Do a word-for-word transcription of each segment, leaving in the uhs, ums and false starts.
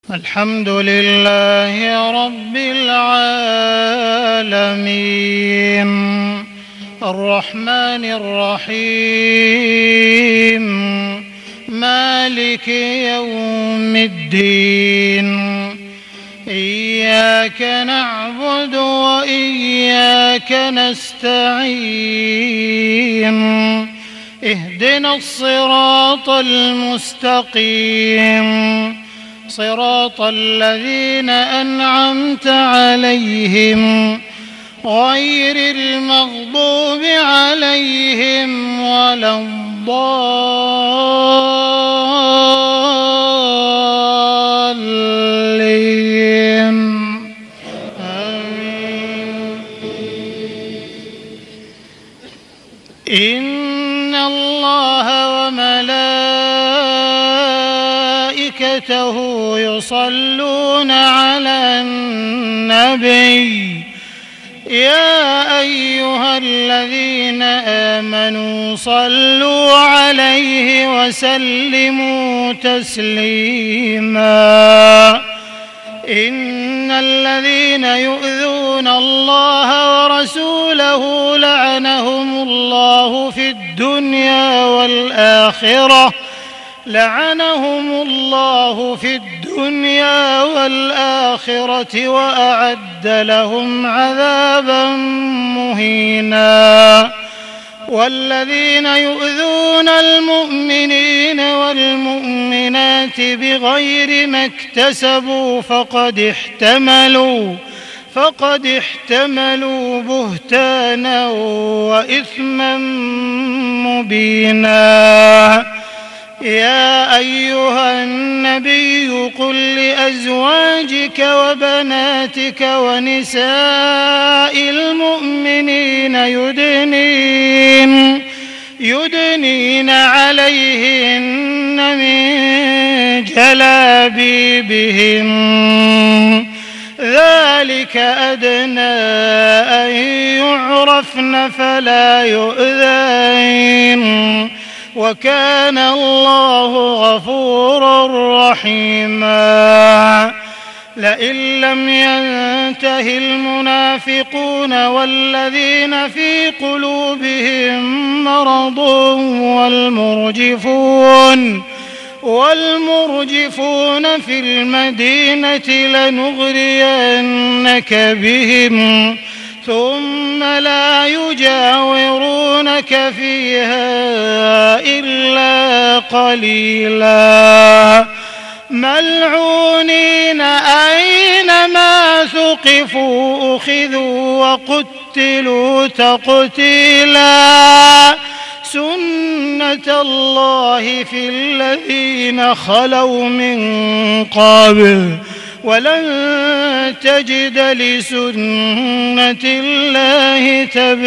الحمد لله رب العالمين الرحمن الرحيم مالك يوم الدين إياك نعبد وإياك نستعين اهدنا الصراط المستقيم صراط الذين أنعمت عليهم غير المغضوب عليهم ولا الضالين آمين. إن الله وملائكته يصلون على النبي يا أيها الذين آمنوا صلوا عليه وسلموا تسليما إن الذين يؤذون الله ورسوله لعنهم الله في الدنيا والآخرة لعنهم الله في الدنيا والآخرة وأعد لهم عذابا مهينا والذين يؤذون المؤمنين والمؤمنات بغير ما اكتسبوا فقد احتملوا فقد احتملوا بهتانا وإثما مبينا يا أيها النبي قل لأزواجك وبناتك ونساء المؤمنين يدنين يدنين عليهن من جلابيبهن ذلك أدنى أن يعرفن فلا يؤذين وكان الله غفورا رحيما لئن لم ينته المنافقون والذين في قلوبهم مرض والمرجفون والمرجفون في المدينة لنغرينك بهم ثم لا يجاورونك فيها إلا قليلا ملعونين أينما ثقفوا أخذوا وقتلوا تقتيلا سنة الله في الذين خلوا من قبل ولن تجد لسنة الله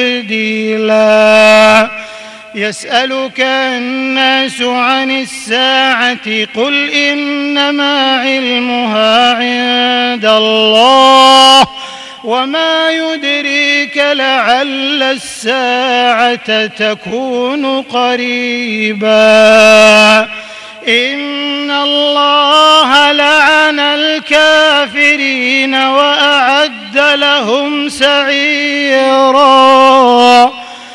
تبديلا يسألك الناس عن الساعة قل إنما علمها عند الله وما يدريك لعل الساعة تكون قريبا إن الله لعن الكافرين وأعد لهم سعيرا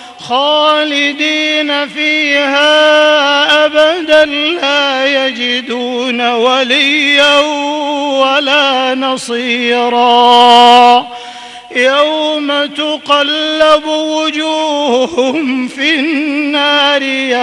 خالدين فيها أبدا لا يجدون وليا ولا نصيرا يوم تقلب وجوههم في النار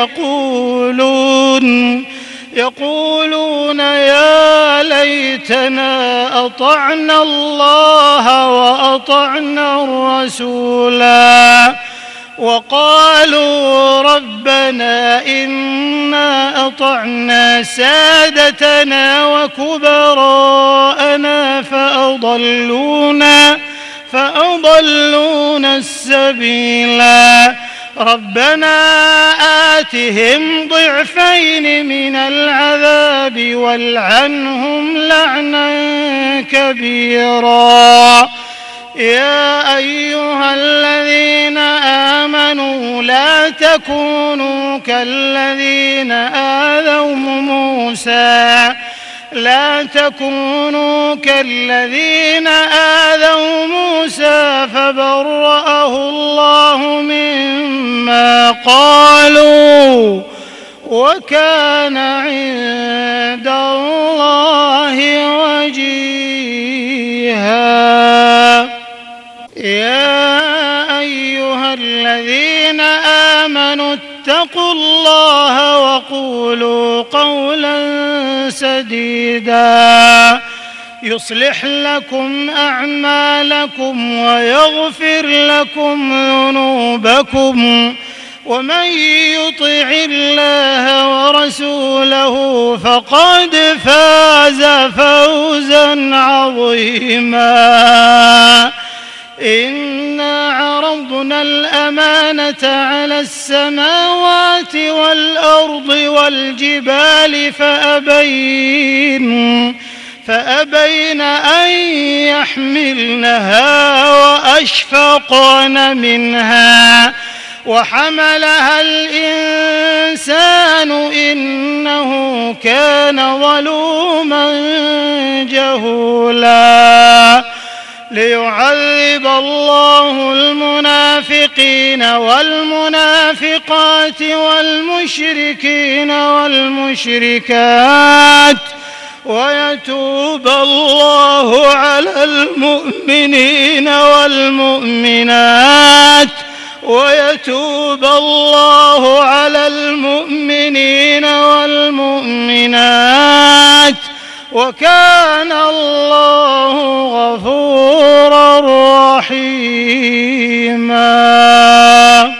يقولون يقولون يا ليتنا أطعنا الله وأطعنا الرسولا وقالوا ربنا إنا أطعنا سادتنا وكبراءنا فأضلونا فأضلونا السبيلا ربنا آتهم ضعفين من العذاب والعنهم لعنا كبيرا يا أيها الذين آمنوا لا تكونوا كالذين آذوا موسى لا تكونوا كالذين آذوا موسى فبرأه الله مما قالوا وكان عند الله وجيها. يا أيها الذين آمنوا اتقوا الله وقولوا قولا سديدا يصلح لكم أعمالكم ويغفر لكم ذنوبكم ومن يطع الله ورسوله فقد فاز فوزا عظيما. إنا عرضنا الأمانة على السماوات والأرض والجبال فأبين فأبين أن يحملنها وأشفقن منها وحملها الإنسان إنه كان ظلوما جهولا. ليعذب الله المنافقين والمنافقات والمشركين والمشركات ويتوب الله على المؤمنين والمؤمنات ويتوب الله على المؤمنين والمؤمنات وكان الله غفورا رحيما.